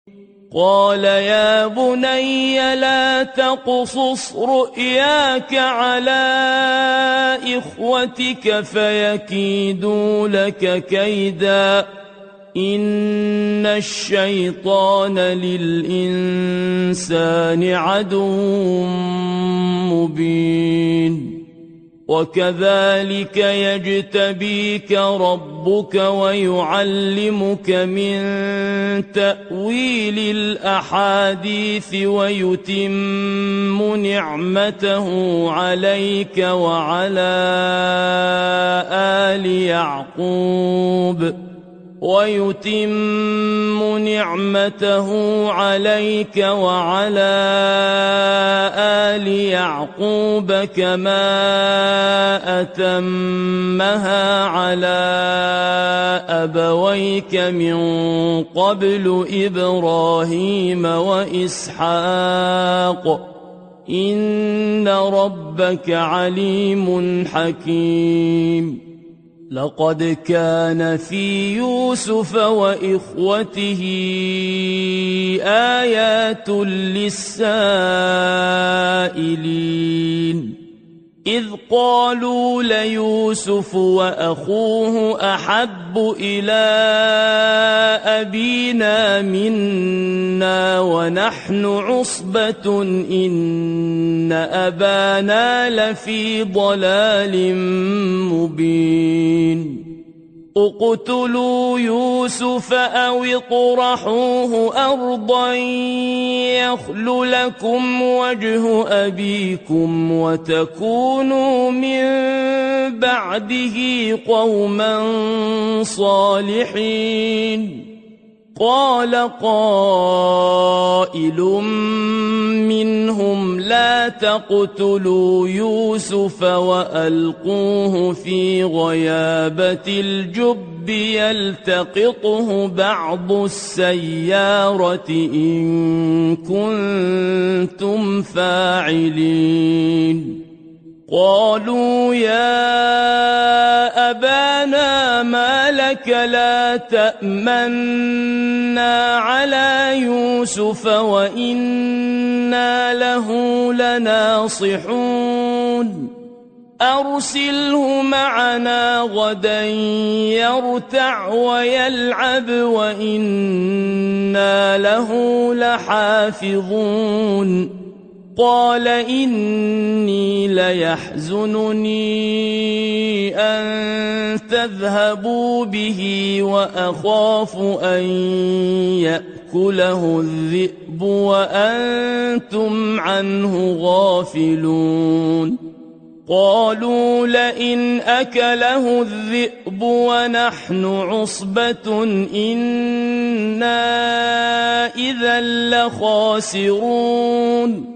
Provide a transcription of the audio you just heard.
قال يا بني لا تقصص رؤياك على إخوتك فيكيدوا لك كيدا إن الشيطان للإنسان عدو مبين وكذلك يجتبيك ربك ويعلمك من تأويل الأحاديث ويتم نعمته عليك وعلى آل يعقوب كما أتمها على أبويك من قبل إبراهيم وإسحاق إن ربك عليم حكيم لقد كان في يوسف وإخوته آيات للسائلين إذ قالوا ليوسف وأخوه أحب إلى أبينا منا ونحن عصبة إن أبانا لفي ضلال مبين اقتلوا يوسف أو اطرحوه أرضا يخل لكم وجه أبيكم وتكونوا من بعده قوما صالحين قال قائل منهم لا تقتلوا يوسف وألقوه في غيابة الجب يلتقطه بعض السيارة إن كنتم فاعلين قالوا يا أبانا ما لك لا تأمنا على يوسف وإنا له لناصحون أرسله معنا غدا يرتع ويلعب وإنا له لحافظون قال إني ليحزنني أن تذهبوا به وأخاف أن يأكله الذئب وأنتم عنه غافلون قالوا لئن أكله الذئب ونحن عصبة إنا إذا لخاسرون